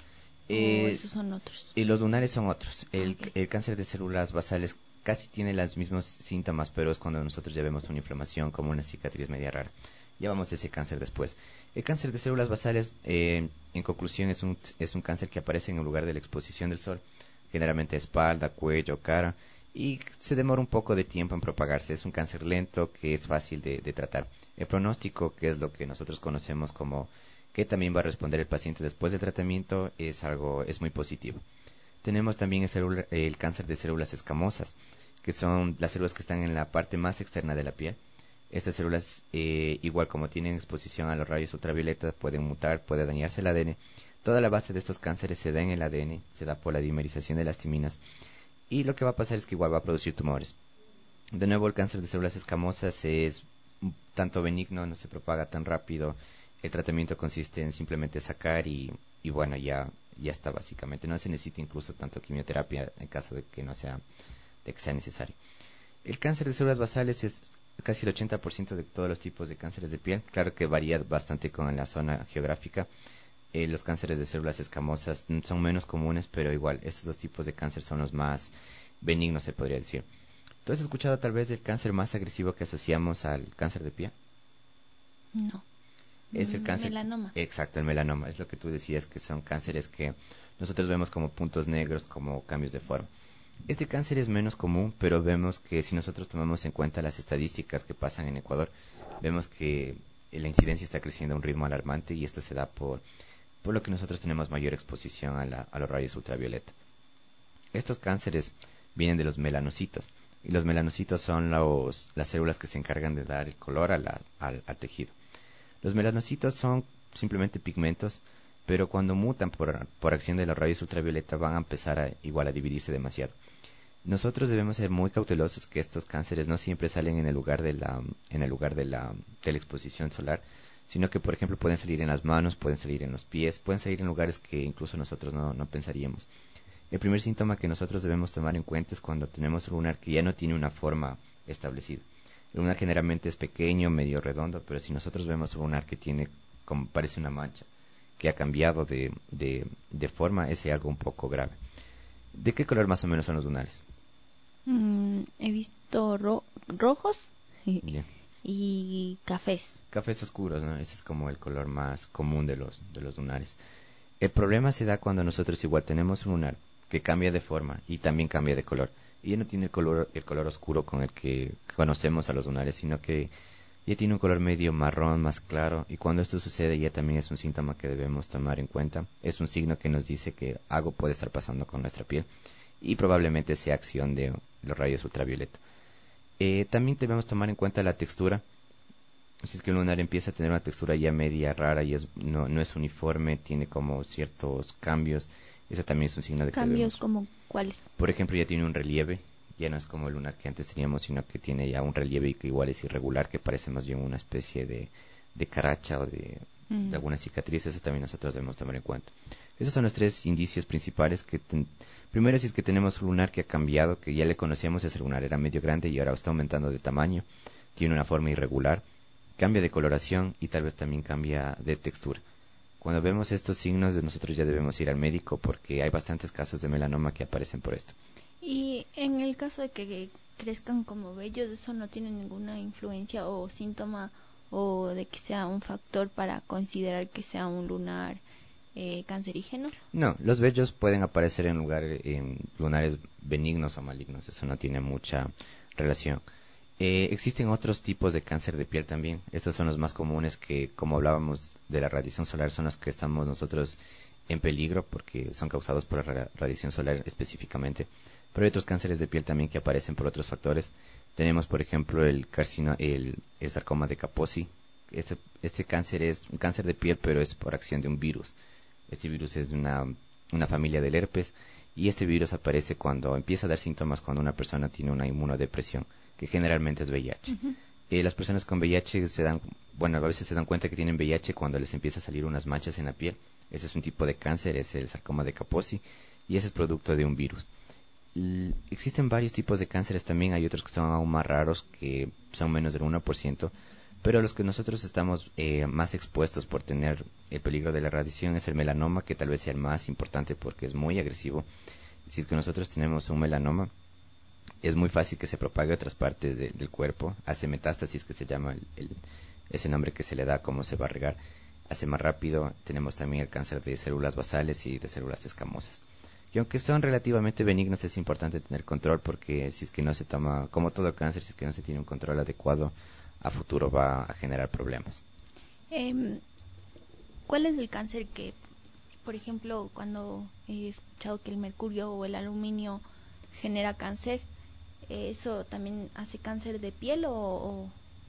Eh, ¿O esos son otros? Y los lunares son otros. El, okay. el cáncer de células basales casi tiene los mismos síntomas, pero es cuando nosotros ya vemos una inflamación como una cicatriz media rara. Ya vamos de ese cáncer después. El cáncer de células basales, eh, en conclusión, es un, es un cáncer que aparece en el lugar de la exposición del sol, generalmente espalda, cuello, cara, y se demora un poco de tiempo en propagarse. Es un cáncer lento que es fácil de, de tratar. El pronóstico, que es lo que nosotros conocemos como que también va a responder el paciente después del tratamiento, es algo es muy positivo. Tenemos también el, célula, el cáncer de células escamosas, que son las células que están en la parte más externa de la piel. Estas células, eh, igual como tienen exposición a los rayos ultravioleta, pueden mutar, puede dañarse el A D N. Toda la base de estos cánceres se da en el A D N, se da por la dimerización de las timinas, y lo que va a pasar es que igual va a producir tumores. De nuevo, el cáncer de células escamosas es tanto benigno, no se propaga tan rápido. El tratamiento consiste en simplemente sacar y, y bueno, ya, ya está básicamente. No se necesita incluso tanto quimioterapia en caso de que no sea, de que sea necesario. El cáncer de células basales es casi el ochenta por ciento de todos los tipos de cánceres de piel. Claro que varía bastante con la zona geográfica. Eh, los cánceres de células escamosas son menos comunes, pero igual, estos dos tipos de cáncer son los más benignos, se podría decir. ¿Tú has escuchado tal vez del cáncer más agresivo que asociamos al cáncer de piel? No. Es el cáncer. Melanoma. Exacto, el melanoma. Es lo que tú decías, que son cánceres que nosotros vemos como puntos negros, como cambios de forma. Este cáncer es menos común, pero vemos que si nosotros tomamos en cuenta las estadísticas que pasan en Ecuador, vemos que la incidencia está creciendo a un ritmo alarmante, y esto se da por, por lo que nosotros tenemos mayor exposición a, la, a los rayos ultravioleta. Estos cánceres vienen de los melanocitos, y los melanocitos son los, las células que se encargan de dar el color a la, al, al tejido. Los melanocitos son simplemente pigmentos, pero cuando mutan por, por acción de los rayos ultravioleta van a empezar a, igual a dividirse demasiado. Nosotros debemos ser muy cautelosos que estos cánceres no siempre salen en el lugar de la, en el lugar de la, de la exposición solar, sino que, por ejemplo, pueden salir en las manos, pueden salir en los pies, pueden salir en lugares que incluso nosotros no, no pensaríamos. El primer síntoma que nosotros debemos tomar en cuenta es cuando tenemos un lunar que ya no tiene una forma establecida. El lunar generalmente es pequeño, medio redondo, pero si nosotros vemos un lunar que tiene, como parece una mancha, que ha cambiado de, de, de forma, ese es algo un poco grave. ¿De qué color más o menos son los lunares? Mm, he visto ro rojos Bien. y cafés. Cafés oscuros, ¿no? Ese es como el color más común de los, de los lunares. El problema se da cuando nosotros igual tenemos un lunar que cambia de forma y también cambia de color. Y ya no tiene el color, el color oscuro con el que conocemos a los lunares, sino que ya tiene un color medio marrón, más claro. Y cuando esto sucede ya también es un síntoma que debemos tomar en cuenta. Es un signo que nos dice que algo puede estar pasando con nuestra piel, y probablemente sea acción de los rayos ultravioleta. Eh, también debemos tomar en cuenta la textura. Si es que el lunar empieza a tener una textura ya media rara y es, no, no es uniforme, tiene como ciertos cambios, ese también es un signo de que ¿Cambios debemos... como cuáles? Por ejemplo, ya tiene un relieve, ya no es como el lunar que antes teníamos, sino que tiene ya un relieve que igual es irregular, que parece más bien una especie de, de caracha o de, mm. de alguna cicatriz. Eso también nosotros debemos tomar en cuenta. Esos son los tres indicios principales. que ten... Primero, si es que tenemos un lunar que ha cambiado, que ya le conocíamos, ese lunar era medio grande y ahora está aumentando de tamaño, tiene una forma irregular, cambia de coloración y tal vez también cambia de textura. Cuando vemos estos signos, nosotros ya debemos ir al médico, porque hay bastantes casos de melanoma que aparecen por esto. Y en el caso de que crezcan como vellos, ¿eso no tiene ninguna influencia o síntoma, o de que sea un factor para considerar que sea un lunar eh, cancerígeno? No, los vellos pueden aparecer en, lugar, en lunares benignos o malignos, eso no tiene mucha relación. Eh, existen otros tipos de cáncer de piel también. Estos son los más comunes, que, como hablábamos de la radiación solar, son los que estamos nosotros en peligro porque son causados por la radiación solar específicamente. Pero hay otros cánceres de piel también que aparecen por otros factores. Tenemos, por ejemplo, el carcino, el, el sarcoma de Kaposi. Este, este cáncer es un cáncer de piel, pero es por acción de un virus. Este virus es de una, una familia del herpes, y este virus aparece cuando empieza a dar síntomas cuando una persona tiene una inmunodepresión, que generalmente es V I H. Uh-huh. Eh, las personas con V I H se dan, bueno, a veces se dan cuenta que tienen V I H cuando les empieza a salir unas manchas en la piel. Ese es un tipo de cáncer, es el sarcoma de Kaposi, y ese es producto de un virus. L- existen varios tipos de cánceres también, hay otros que son aún más raros, que son menos del uno por ciento, Pero los que nosotros estamos eh, más expuestos por tener el peligro de la radiación es el melanoma, que tal vez sea el más importante porque es muy agresivo. Si es que nosotros tenemos un melanoma, es muy fácil que se propague a otras partes de, del cuerpo, hace metástasis, que se llama el, el, ese nombre que se le da, cómo se va a regar, hace más rápido. Tenemos también el cáncer de células basales y de células escamosas. Y aunque son relativamente benignos, es importante tener control, porque si es que no se toma, como todo cáncer, si es que no se tiene un control adecuado, a futuro va a generar problemas. Eh, ¿Cuál es el cáncer que, por ejemplo, cuando he escuchado que el mercurio o el aluminio genera cáncer, eso también hace cáncer de piel o...? o,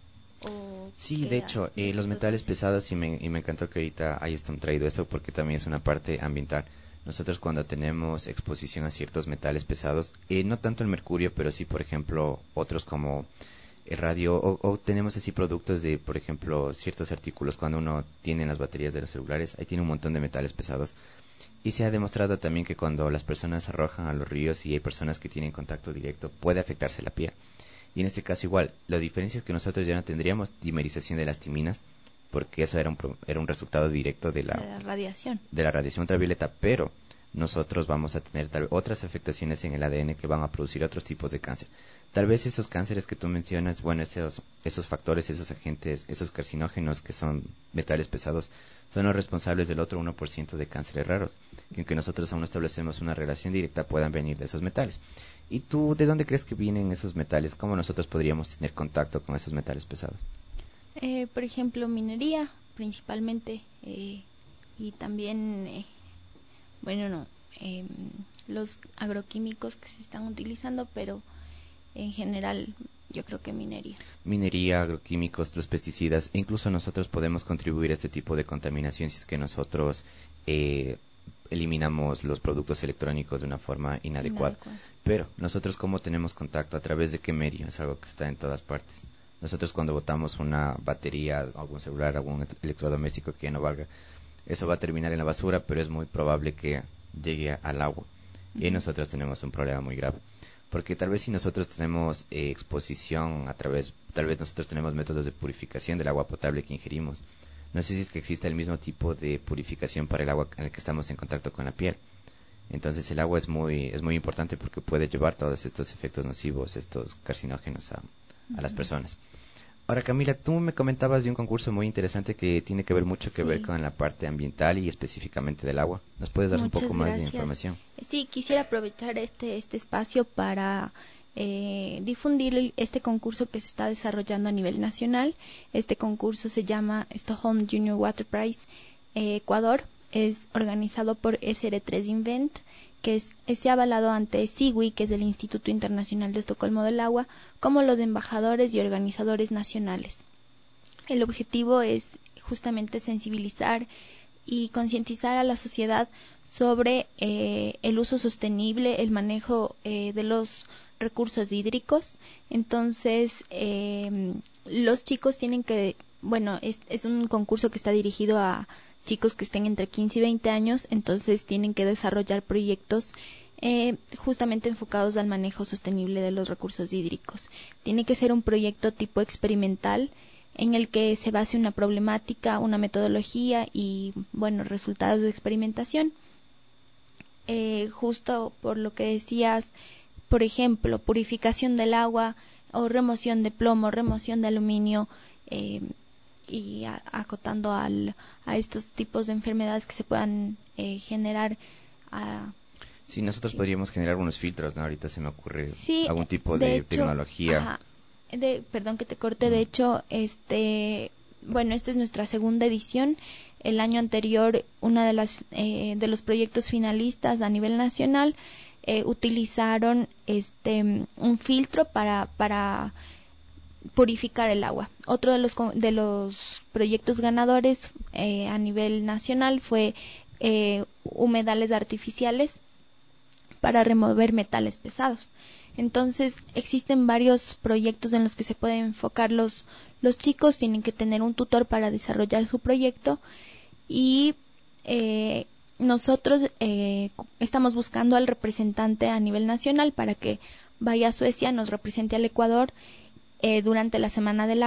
o sí, de hecho, eh, los metales pesados, y me, y me encantó que ahorita hayas traído eso, porque también es una parte ambiental. Nosotros cuando tenemos exposición a ciertos metales pesados, eh, no tanto el mercurio, pero sí, por ejemplo, otros como el radio, o, o tenemos así productos de, por ejemplo, ciertos artículos, cuando uno tiene en las baterías de los celulares, ahí tiene un montón de metales pesados. Y se ha demostrado también que cuando las personas arrojan a los ríos y hay personas que tienen contacto directo, puede afectarse la piel. Y en este caso igual, la diferencia es que nosotros ya no tendríamos dimerización de las timinas, porque eso era un, era un resultado directo de la, de la radiación. de la radiación ultravioleta, pero nosotros vamos a tener tal, otras afectaciones en el A D N que van a producir otros tipos de cáncer. Tal vez esos cánceres que tú mencionas, bueno, esos, esos factores, esos agentes, esos carcinógenos que son metales pesados, son los responsables del otro uno por ciento de cánceres raros, que aunque nosotros aún no establecemos una relación directa, puedan venir de esos metales. ¿Y tú de dónde crees que vienen esos metales? ¿Cómo nosotros podríamos tener contacto con esos metales pesados? Eh, por ejemplo, minería, principalmente, eh, y también, eh, bueno, no, eh, los agroquímicos que se están utilizando, pero en general yo creo que minería. Minería, agroquímicos, los pesticidas, e incluso nosotros podemos contribuir a este tipo de contaminación si es que nosotros eh, eliminamos los productos electrónicos de una forma inadecuada. inadecuada. Pero nosotros, ¿cómo tenemos contacto? ¿A través de qué medio? Es algo que está en todas partes. Nosotros cuando botamos una batería, algún celular, algún electrodoméstico que ya no valga, eso va a terminar en la basura, pero es muy probable que llegue al agua. Uh-huh. Y ahí nosotros tenemos un problema muy grave. Porque tal vez si nosotros tenemos eh, exposición a través, tal vez nosotros tenemos métodos de purificación del agua potable que ingerimos. No sé si es que existe el mismo tipo de purificación para el agua en el que estamos en contacto con la piel. Entonces el agua es muy es muy importante porque puede llevar todos estos efectos nocivos, estos carcinógenos a, a las personas. Ahora, Camila, tú me comentabas de un concurso muy interesante que tiene que ver mucho que sí. ver con la parte ambiental y específicamente del agua. ¿Nos puedes dar Muchas un poco gracias. más de información? Sí, quisiera aprovechar este este espacio para eh, difundir este concurso que se está desarrollando a nivel nacional. Este concurso se llama Stockholm Junior Water Prize eh, Ecuador. Es organizado por S R tres Invent, que es, se ha avalado ante S I W I, que es el Instituto Internacional de Estocolmo del Agua, como los embajadores y organizadores nacionales. El objetivo es justamente sensibilizar y concientizar a la sociedad sobre eh, el uso sostenible, el manejo eh, de los recursos hídricos. Entonces, eh, los chicos tienen que, bueno, es, es un concurso que está dirigido a chicos que estén entre quince y veinte años, entonces tienen que desarrollar proyectos eh, justamente enfocados al manejo sostenible de los recursos hídricos. Tiene que ser un proyecto tipo experimental en el que se base una problemática, una metodología y, bueno, resultados de experimentación. Eh, justo por lo que decías, por ejemplo, purificación del agua o remoción de plomo, remoción de aluminio, eh, y a, acotando al, a estos tipos de enfermedades que se puedan eh, generar. A, sí, nosotros sí. podríamos generar unos filtros, ¿no? Ahorita se me ocurre sí, algún tipo de, de hecho, tecnología. Ajá, de, perdón que te corte, mm. de hecho, este, bueno, esta es nuestra segunda edición. El año anterior, una de las eh, de los proyectos finalistas a nivel nacional eh, utilizaron este un filtro para para purificar el agua. Otro de los de los proyectos ganadores eh, a nivel nacional fue eh, humedales artificiales para remover metales pesados. Entonces existen varios proyectos en los que se pueden enfocar los los chicos. Tienen que tener un tutor para desarrollar su proyecto y eh, nosotros eh, estamos buscando al representante a nivel nacional para que vaya a Suecia, nos represente al Ecuador Eh, durante la Semana del Agua.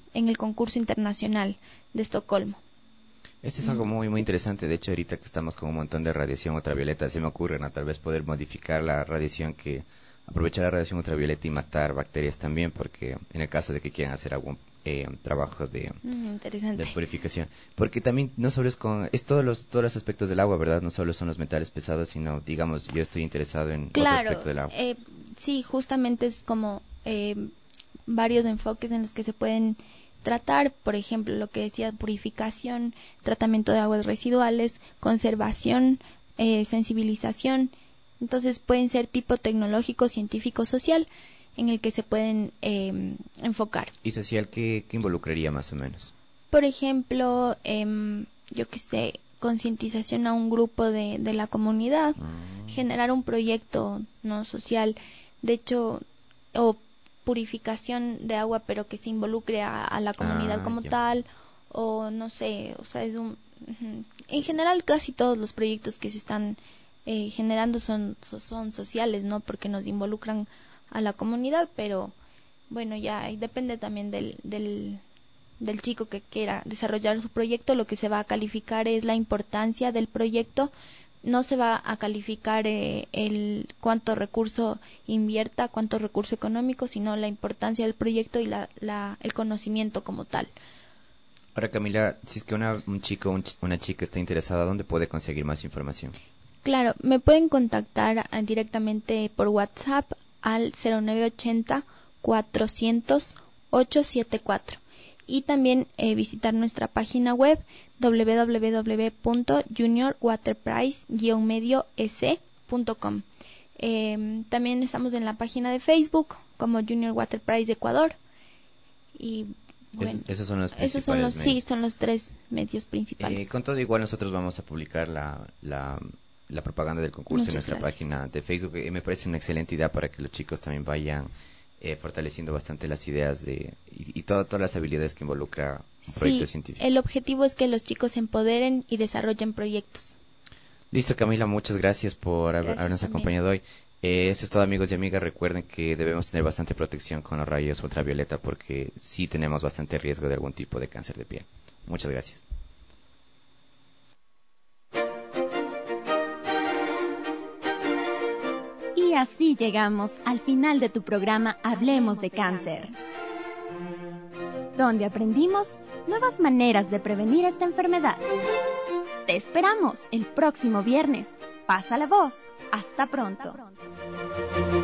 en el concurso internacional de Estocolmo. Esto es algo muy muy interesante. De hecho, ahorita que estamos con un montón de radiación ultravioleta, se me ocurre, ¿no? Tal vez poder modificar la radiación, que aprovechar la radiación ultravioleta y matar bacterias también, porque en el caso de que quieran hacer algún eh, trabajo de, mm, interesante. de purificación. Porque también no solo es con, es todos los todos los aspectos del agua, ¿verdad? No solo son los metales pesados, sino, digamos, yo estoy interesado en claro, otro aspecto del agua. Eh, sí, justamente es como eh, varios enfoques en los que se pueden tratar, por ejemplo, lo que decía, purificación, tratamiento de aguas residuales, conservación, eh, sensibilización. Entonces pueden ser tipo tecnológico, científico, social, en el que se pueden eh, enfocar. ¿Y social qué, qué involucraría más o menos? Por ejemplo, eh, yo qué sé, concientización a un grupo de, de la comunidad, mm. generar un proyecto no social, de hecho, o purificación de agua, pero que se involucre a, a la comunidad ah, como yeah. tal, o no sé, o sea, es un, uh-huh. en general casi todos los proyectos que se están eh, generando son, son sociales, ¿no? Porque nos involucran a la comunidad, pero bueno, ya depende también del, del, del chico que quiera desarrollar su proyecto. Lo que se va a calificar es la importancia del proyecto. No se va a calificar eh, el cuánto recurso invierta, cuánto recurso económico, sino la importancia del proyecto y la, la, el conocimiento como tal. Ahora, Camila, si es que una, un chico o un ch- una chica está interesada, ¿dónde puede conseguir más información? Claro, me pueden contactar uh, directamente por WhatsApp al cero nueve ochenta cuatrocientos ochocientos setenta y cuatro. Y también eh, visitar nuestra página web doble u doble u doble u punto junior water prize guion medio s punto com. Eh, también estamos en la página de Facebook como Junior Water Prize Ecuador. Y bueno, esos, esos son los principales esos son los, medios. Sí, son los tres medios principales. Eh, con todo, igual nosotros vamos a publicar la, la, la propaganda del concurso Muchas en nuestra gracias. página de Facebook. Y me parece una excelente idea para que los chicos también vayan Eh, fortaleciendo bastante las ideas de y, y todo, todas las habilidades que involucra un proyecto sí, científico. El objetivo es que los chicos se empoderen y desarrollen proyectos. Listo, Camila, muchas gracias por gracias habernos también. acompañado hoy. Eh, eso es todo, amigos y amigas. Recuerden que debemos tener bastante protección con los rayos ultravioleta porque sí tenemos bastante riesgo de algún tipo de cáncer de piel. Muchas gracias. Y así llegamos al final de tu programa Hablemos de Cáncer, donde aprendimos nuevas maneras de prevenir esta enfermedad. Te esperamos el próximo viernes. Pasa la voz. Hasta pronto. Hasta pronto.